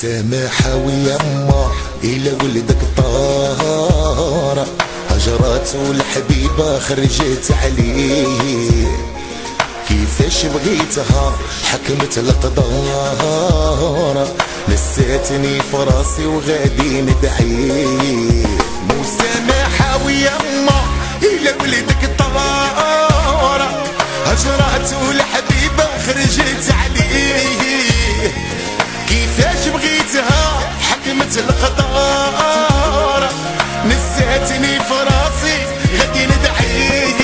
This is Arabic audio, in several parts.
مسامحة ويما إلى ولدك طارة، هجرات والحبيبة خرجت عليه. كيفاش بغيتها حكمت القدارة، نساتني فراسي وغادي ندعيه. مسامحة ويما إلى ولدك طارة، هجرات والحبيبة خرجت عليه. كيفاش بغيتها حكمت القدارة، نساتني فراسي غادي ندعيه.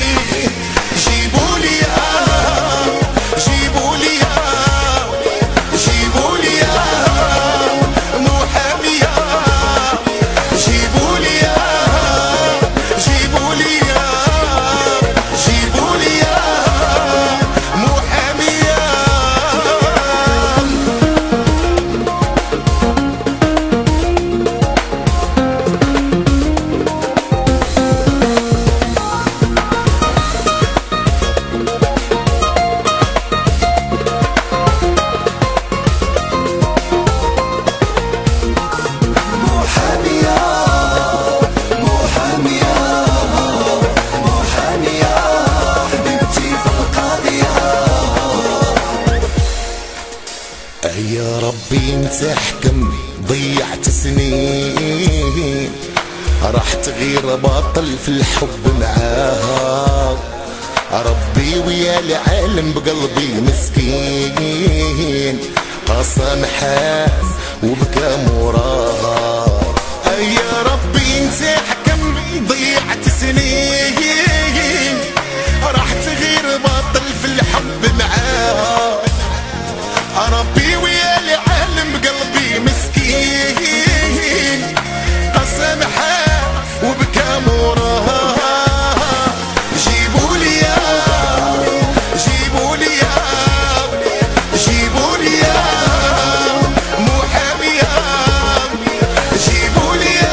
يا ربي انت احكم، ضيعت سنين راح تغير باطل في الحب معاها. ربي ويا العالم بقلبي مسكين، قسم حام وبكى موراها. يا ربي انت احكم، ضيعت سنين راح تغير باطل في الحب معاها. ربي ويا العالم بقلبي مسكين، قسم حام وبكى موراها. جيبولي يا جيبولي يا جيبولي يا محامي يا، جيبولي يا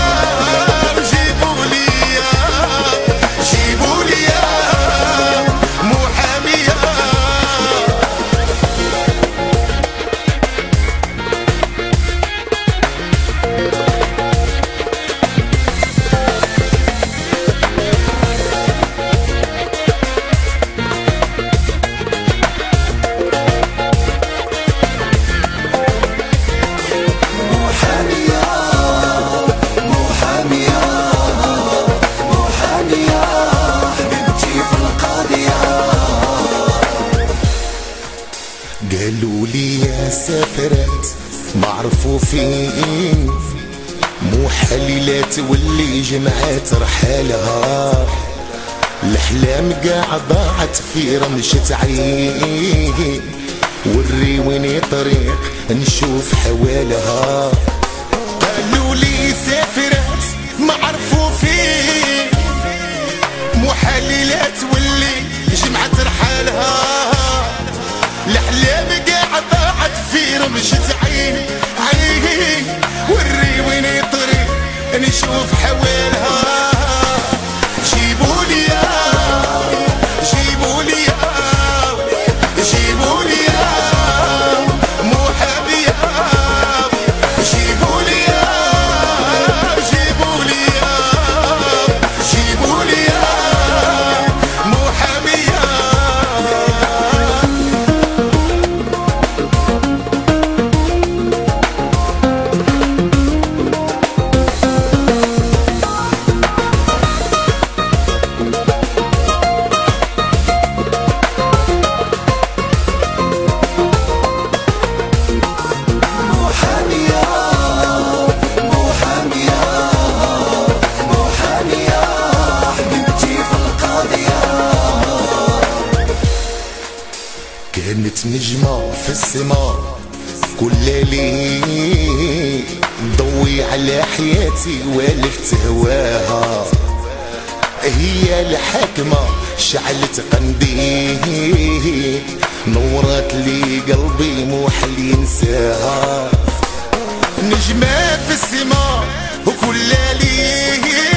جيبولي يا جيبولي يا محامي يا. قالوا لي يا سافرات معرفوفين، مو حليلة تولي جمعات رحالها. الأحلام قاع ضاعت في رمشة عين، وريوني طريق نشوف حوالها. قالوا لي سافرات معرفوفين، مو حليلة تولي جمعات رحالها. الأحلام قاعد ضاعت في رمشة عين، وريوني طريق نشوف حوالها. جيبولي يا جيبولي يا جيبولي يا محامي يا، جيبولي يا جيبولي يا جيبولي يا محامي يا. كانت نجمة في السماء كل ليل، ضوي على حياتي والفت هواها. هي الحاكمة شعلت قنديل، نورت لي قلبي مو حل ينساها. نجمة في السماء وكل ليل،